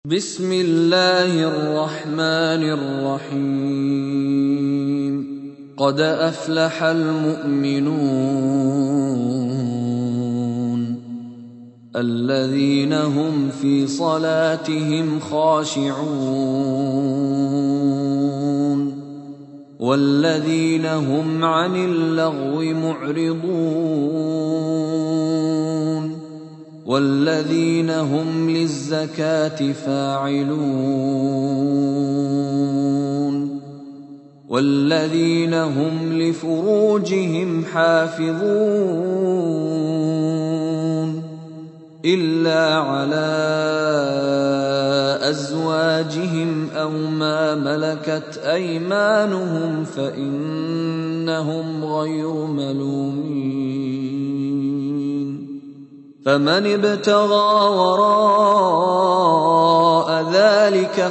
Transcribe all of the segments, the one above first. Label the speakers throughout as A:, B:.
A: بسم الله الرحمن الرحيم قد أفلح المؤمنون الذين هم في صلاتهم خاشعون والذين هم عن اللغو معرضون والذين هم للزكاة فاعلون والذين هم لفروجهم حافظون إلا على أزواجهم أو ما ملكت أيمانهم فإنهم غير ملومين فمن ابتغى وراء ذلك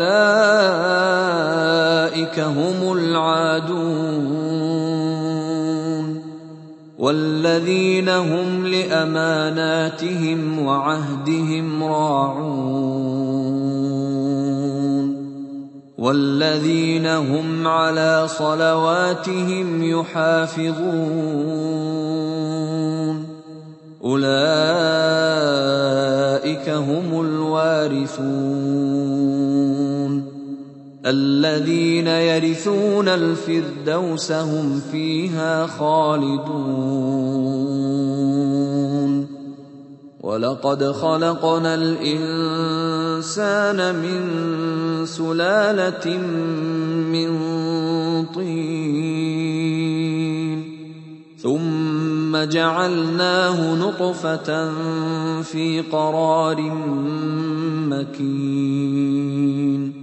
A: فأولئك هم العادون والذين هم لأماناتهم وعهدهم راعون والذين هم على صلواتهم يحافظون أولئك هم الوارثون الذين يرثون الفردوس هم فيها خالدون ولقد خلقنا الإنسان من سلالة من طين ثم جعلناه نطفة في قرار مكين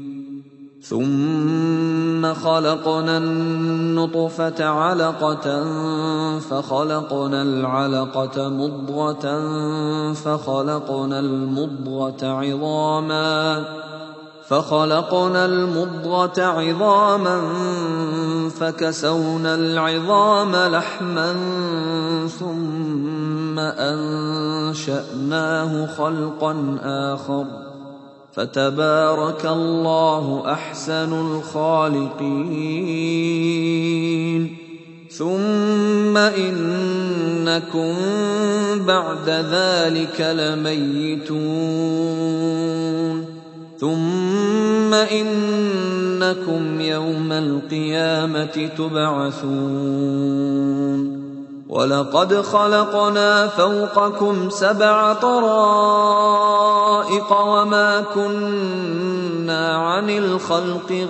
A: ثم خلقنا النطفة علقة فخلقنا العلقة مضغة فخلقنا المضغة عظاما فكسونا العظام لحما ثم أنشأناه خلقا آخر فتبارك الله أحسن الخالقين ثم إنكم بعد ذلك لميتون ثم إنكم يوم القيامة تبعثون ولقد خلقنا فوقكم 7 طرائق وما كنا عن الخلق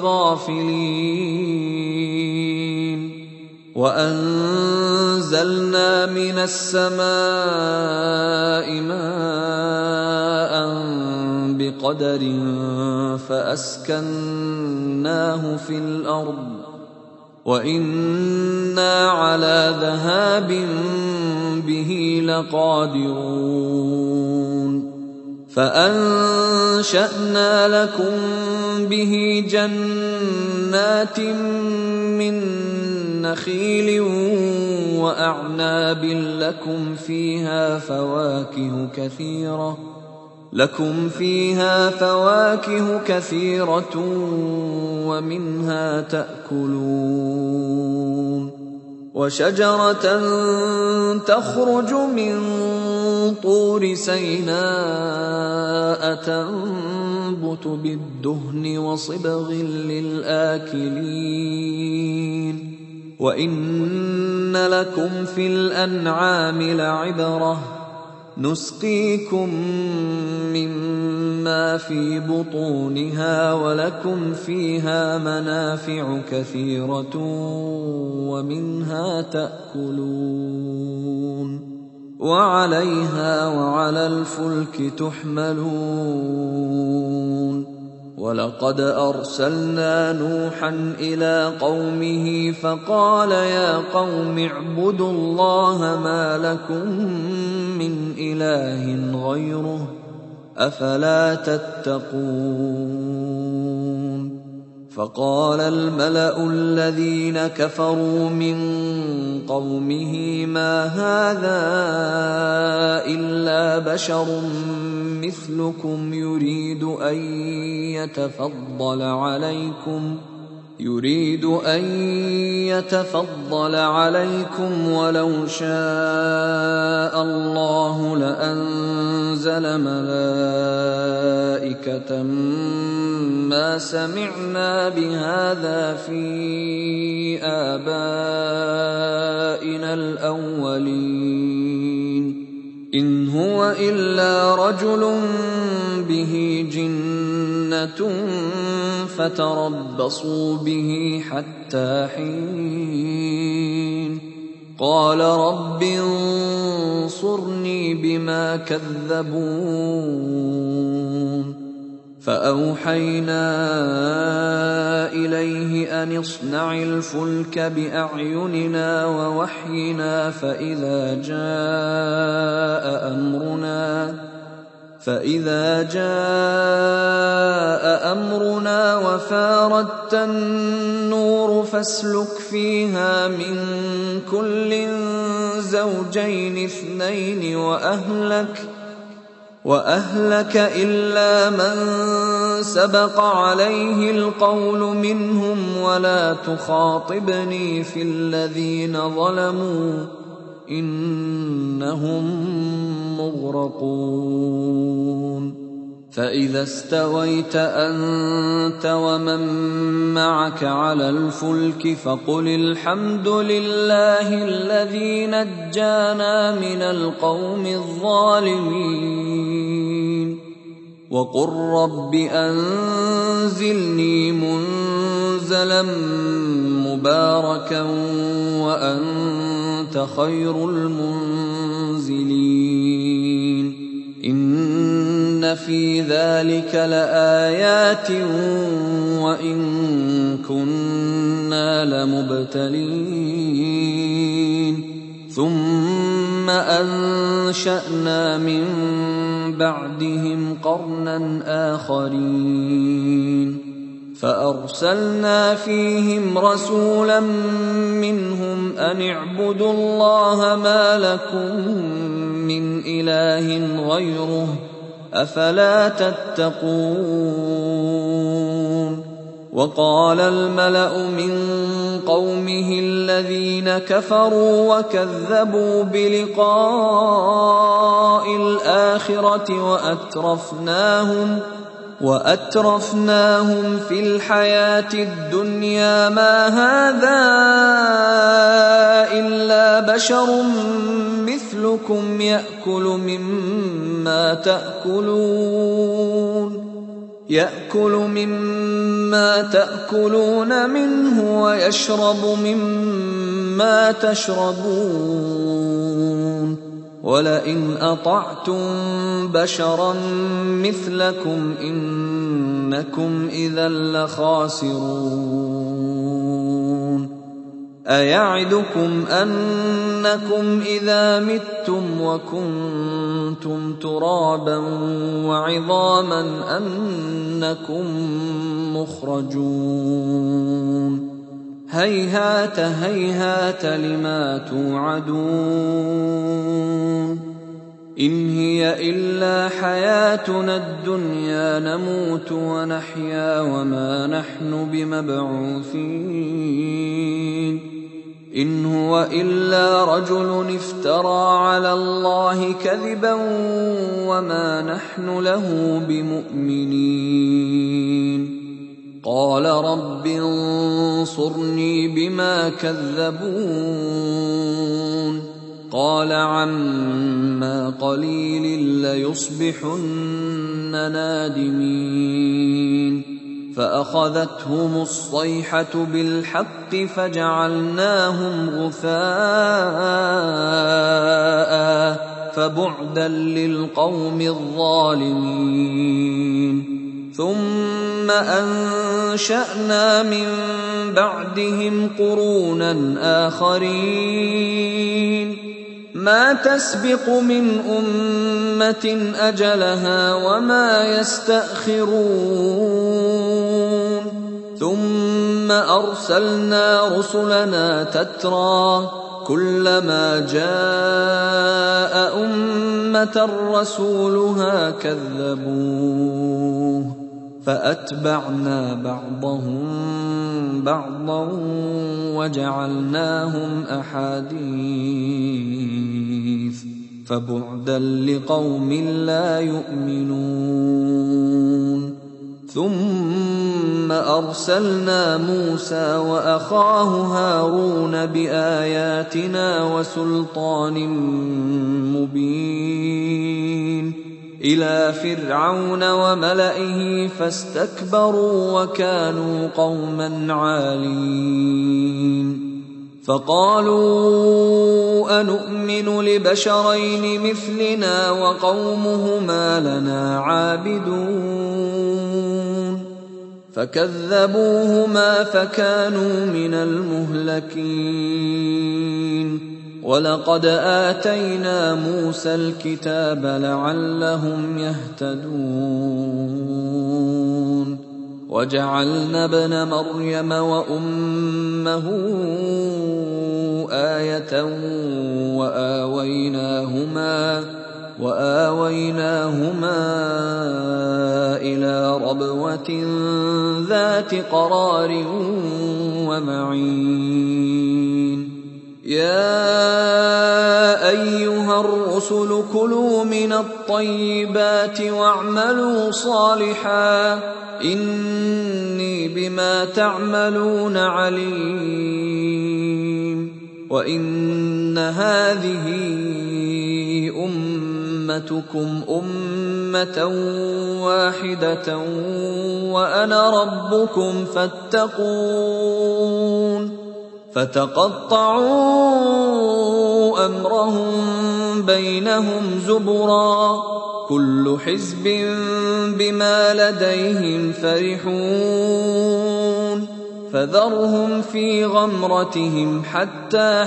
A: غافلين وأنزلنا من السماء ماء بقدر فأسكناه في الأرض وإنا على ذهاب به لقادرون فأنشأنا لكم به جنات من نخيل وأعناب لكم فيها فواكه كثيرة ومنها تأكلون وشجرة تخرج من طور سيناء تنبت بالدهن وصبغ للآكلين وإن لكم في الأنعام لعبرة نسقيكم مما في بطونها ولكم فيها منافع كثيرة ومنها تأكلون وعليها وعلى الفلك تحملون ولقد أرسلنا نوحا إلى قومه فقال يا قوم اعبدوا الله ما لكم من إله غيره أفلا تتقون فقال الملأ الذين كفروا من قومه ما هذا إلا بشر مثلكم يريد أن يتفضل عليكم ولو شاء الله لأنزل ملائكة ما سمعنا بهذا في آبائنا الأولين إن هو إلا رجل به جنة فتربصوا به حتى حين قال رب انصرني بما كذبون فأوحينا إليه أن اصنع الفلك بأعيننا ووحينا فإذا جاء أمرنا وفاردت النور فاسلك فيها من كل زوجين اثنين وأهلك إلا من سبق عليه القول منهم ولا تخاطبني في الذين ظلموا إنهم مغرقون فإذا استويت أنت ومن معك على الفلك فقل الحمد لله الذي نجانا من القوم الظالمين وقل رب أنزلني منزلا مباركا وأنت خير المنزلين إن في ذلك لآيات وإن كنا لمبتلين ثم أنشأنا من بعدهم قرنا آخرين فأرسلنا فيهم رسولا منهم أن اعبدوا الله ما لكم من إله غيره أفلا تتقون وقال الملأ من قومه الذين كفروا وكذبوا بلقاء الآخرة وأترفناهم في الحياة الدنيا ما هذا إلا بشر مثلكم يأكل مما تأكلون منه ويشرب مما تشربون ولئن أطعتم بشرا مثلكم إنكم إذا لخاسرون أيعدكم أنكم إذا متم وكنتم ترابا وعظاما أنكم مخرجون هيهات هيهات لما توعدون إن هي إلا حياتنا الدنيا نموت ونحيا وما نحن بمبعوثين إن هو إلا رجل افترى على الله كذبا وما نحن له بمؤمنين قال رب انصرني بما كذبون قال عما قليل ليصبحن نادمين فأخذتهم الصيحة بالحق فجعلناهم غثاء فبعدا للقوم الظالمين ثم أنشأنا من بعدهم قرونا آخرين ما تسبق من أمة أجلها وما يستأخرون ثم أرسلنا رسلنا تترى كلما جاء أمة رسولها كذبوه فأتبعنا بعضهم بعضا وجعلناهم أحاديث فبعدا لقوم لا يؤمنون. ثم أرسلنا موسى وأخاه هارون بآياتنا وسلطان مبين إلى فرعون وملئه فاستكبروا وكانوا قوما عالين. فقالوا أنؤمن لبشرين مثلنا وقومهما لنا عابدون فكذبوهما فكانوا من المهلكين. ولقد آتينا موسى الكتاب لعلهم يهتدون وجعلنا ابن مريم وأمه آية وآويناهما إلى ربوة ذات قرار ومعين. يا أيها الرسل كلوا من الطيبات واعملوا صالحا إني بما تعملون عليم. وإن هذه أمتكم أمة واحدة وأنا ربكم فاتقون. فتقطعوا أمرهم بينهم زبرا كل حزب بما لديهم فرحون. فذرهم في غمرتهم حتى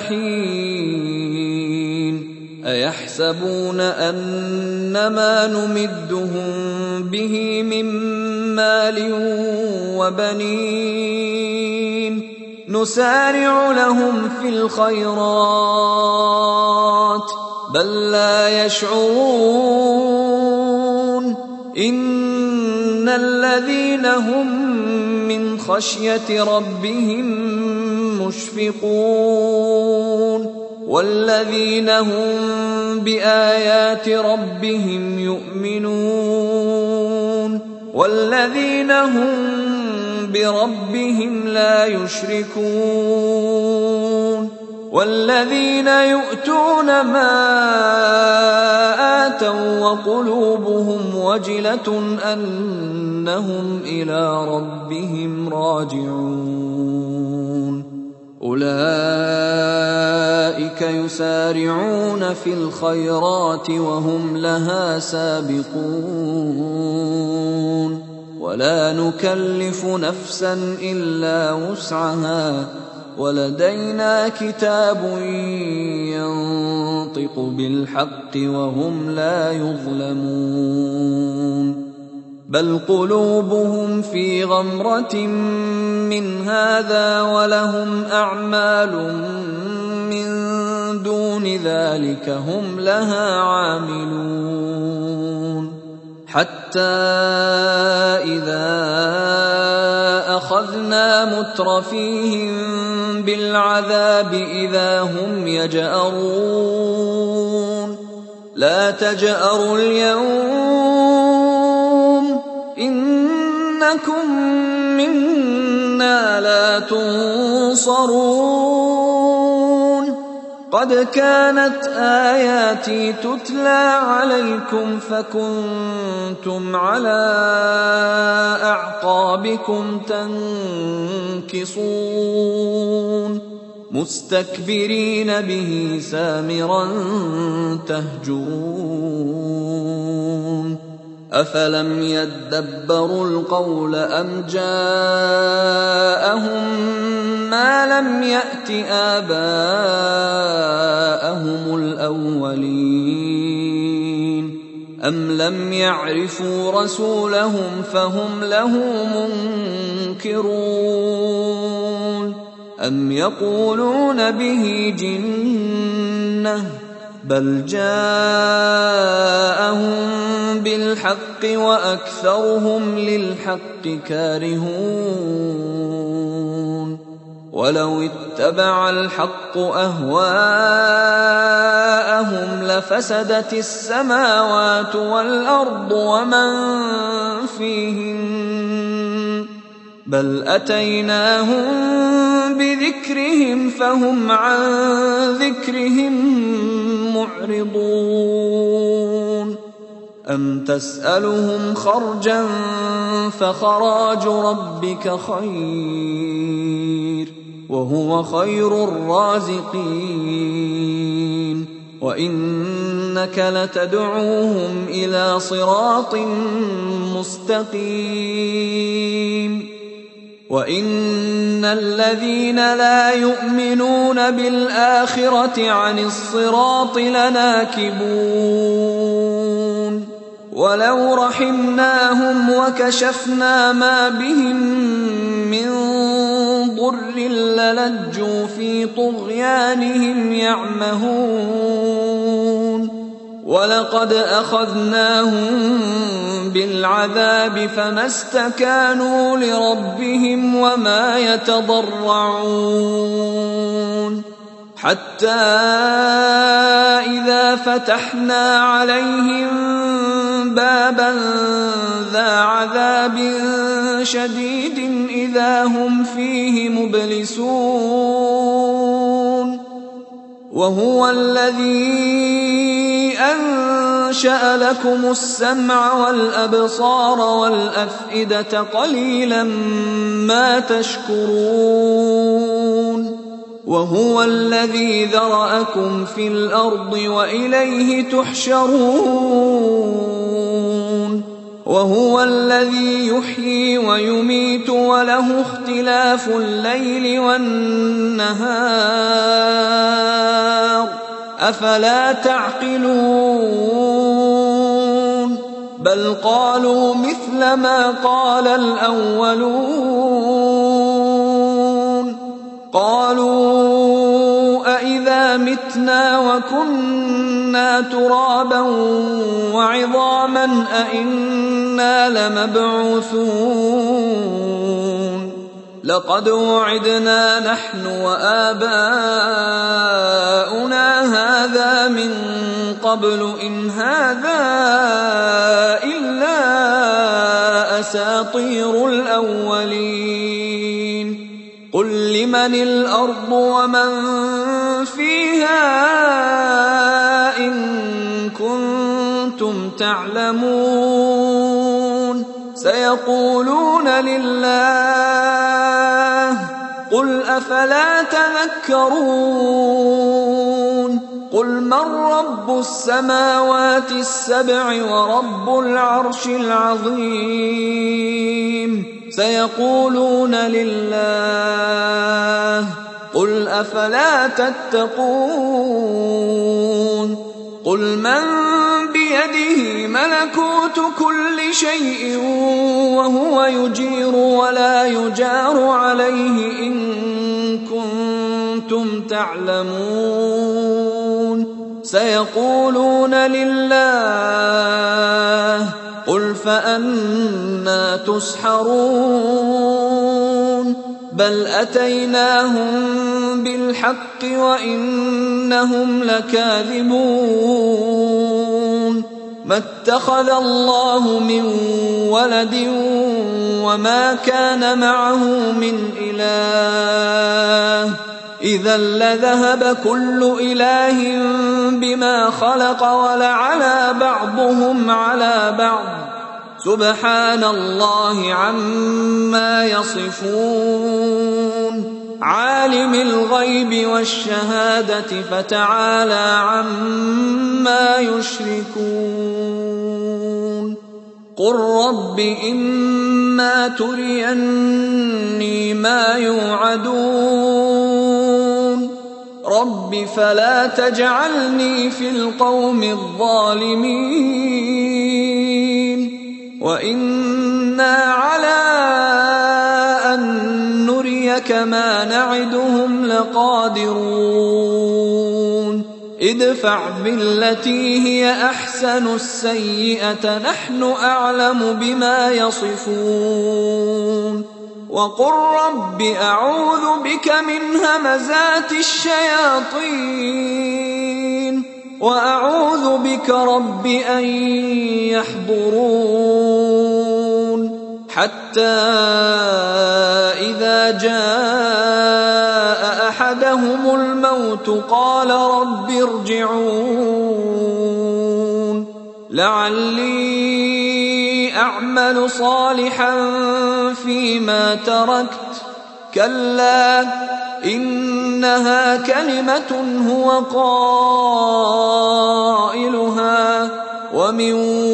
A: حين. أيحسبون أنما نمدهم به من مال وبنين نسارع لهم في الخيرات بل لا يشعرون. إن الذين هم من خشية ربهم مشفقون والذين هم بآيات ربهم يؤمنون والذين هم بربهم لا يشركون والذين يؤتون ما آتوا وقلوبهم وجلة أنهم إلى ربهم راجعون. أولئك يسارعون في الخيرات وهم لها سابقون ولا نكلف نفسا إلا وسعها ولدينا كتاب ينطق بالحق وهم لا يظلمون. بل قلوبهم في غمرة من هذا ولهم أعمال من دون ذلك هم لها عاملون. حتى إذا أخذنا مترفيهم بالعذاب إذا هم يجأرون. لا تجأروا اليوم إنكم منا لا تنصرون. قد كانت آياتي تتلى عليكم فكنتم على أعقابكم تنكصون مستكبرين به سامرا تهجرون. أفلم يدبروا القول أم جاءهم ما لم يأت آباءهم الأولين. أم لم يعرفوا رسولهم فهم له منكرون أم يقولون به جنة بل جاءهم بالحق وأكثرهم للحق كارهون ولو اتبع الحق أهواءهم لفسدت السماوات والأرض ومن فيهن بل أتيناهم بذكرهم فهم عن ذكرهم معرضون أم تسألهم خرجا فخراج ربك خير وهو خير الرازقين وإنك لتدعوهم إلى صراط مستقيم وإن الذين لا يؤمنون بالآخرة عن الصراط لناكبون ولو رحمناهم وكشفنا ما بهم من ضر للجوا في طغيانهم يعمهون ولقد أخذناهم بالعذاب فما استكانوا لربهم وما يتضرعون حتى إذا فتحنا عليهم بابا ذا عذاب شديد إذا هم فيه مبلسون وهو الذي أنشأ لكم السمع والأبصار والأفئدة قليلا ما تشكرون وهو الذي ذرأكم في الأرض وإليه تحشرون وهو الذي يحيي ويميت وله اختلاف الليل والنهار أفلا تعقلون بل قالوا مثل ما قال الأولون قالوا أإذا متنا وكنا ترابا وعظاما أإنا لمبعوثون لقد وعدنا نحن وآباؤنا هذا من قبل إن هذا إلا أساطير الأولين قل لمن الأرض ومن فيها إن كنتم تعلمون سيقولون لله قل أفلا تذكرون قل من رب السماوات السبع ورب العرش العظيم سيقولون لله قل أفلا تتقون قل من بيده ملكوت كل شيء وهو يجير ولا يجار عليه إن كنتم تعلمون سيقولون لله قل فأنى تسحرون بل أتيناهم بالحق وإنهم لكاذبون ما اتخذ الله من ولد وما كان معه من إله إذا لذهب كل إله بما خلق ولعلى بعضهم على بعض سبحان الله عما يصفون عالم الغيب والشهادة فتعالى عما يشركون قل رب إما تريني ما يوعدون رب فلا تجعلني في القوم الظالمين وإنا على أن نريك ما نعدهم لقادرون ادفع بالتي هي أحسن السيئة نحن أعلم بما يصفون وقل رب أعوذ بك من همزات الشياطين وأعوذ بك رب أن يحضرون حتى إذا جاء أحدهم الموت قال رب ارجعون لعلي أعمل صالحا فيما تركت كلا إنها كلمة هو قائلها ومن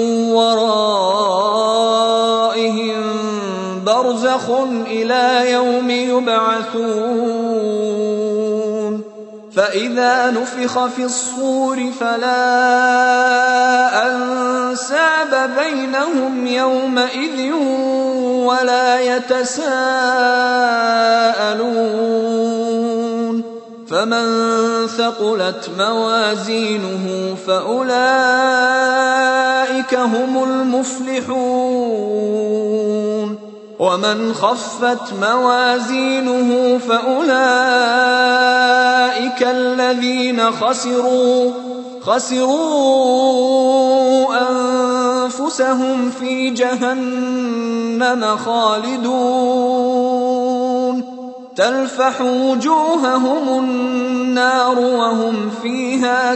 A: ورائهم برزخ إلى يوم يبعثون فإذا نفخ في الصور فلا أنساب بينهم يومئذ ولا يتساءلون فمن ثقلت موازينه فأولئك هم المفلحون ومن خفت موازينه فأولئك الذين خسروا أنفسهم في جهنم خالدون تلفح وجوههم النار وهم فيها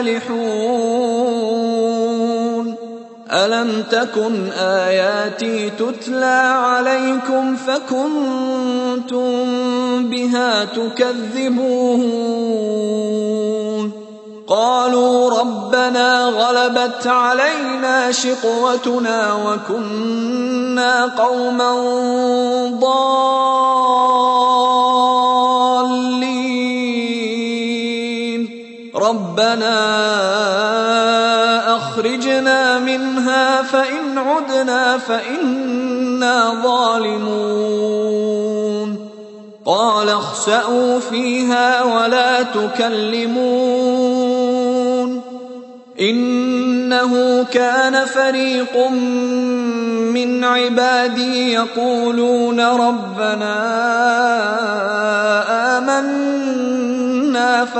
A: كالحون ألم تكن آياتي تتلى عليكم فكنتم بها تكذبون قالوا ربنا غلبت علينا شقوتنا وكنا قوما ضالين ربنا أخرجنا منها فإن عدنا فإنا ظالمون قال اخسئوا فيها ولا تكلمون إنه كان فريق من عبادي يقولون ربنا آمنا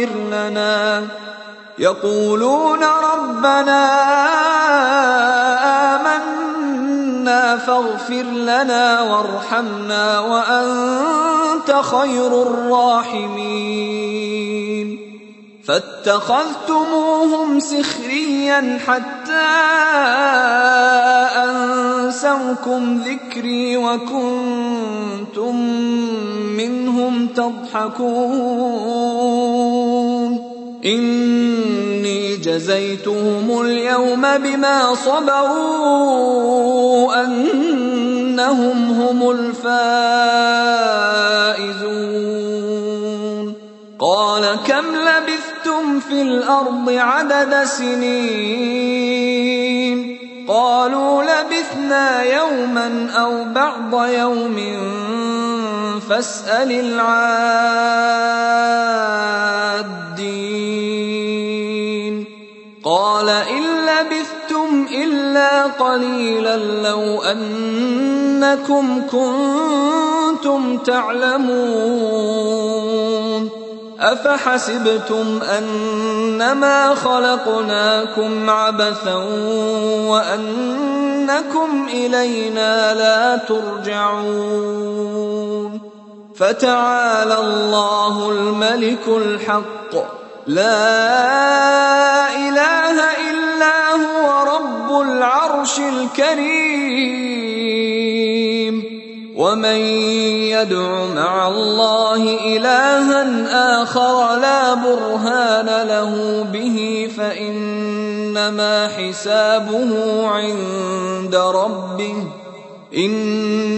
A: فاغفر لنا وارحمنا وأنت خير الراحمين فاتخذتموهم سخريا حتى أنسوكم ذكري وكنتم منهم تضحكون إني جزيتهم اليوم بما صبروا أنهم هم الفائزون قال كم لبثتم في الأرض عدد سنين قالوا لبثنا يوما أو بعض يوم فاسأل العادين قال إن لبثتم إلا قليلا لو أنكم كنتم تعلمون أفحسبتم أنما خلقناكم عبثا وأنكم إلينا لا ترجعون فتعالى الله الملك الحق لا إله إلا هو رب العرش الكريم ومن يدع مع الله إلها آخر لا برهان له به فإنما حسابه عند ربه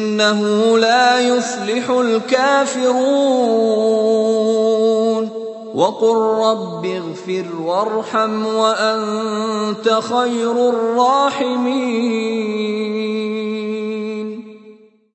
A: إنه لا يفلح الكافرون وقل رب اغفر وارحم وأنت خير الراحمين.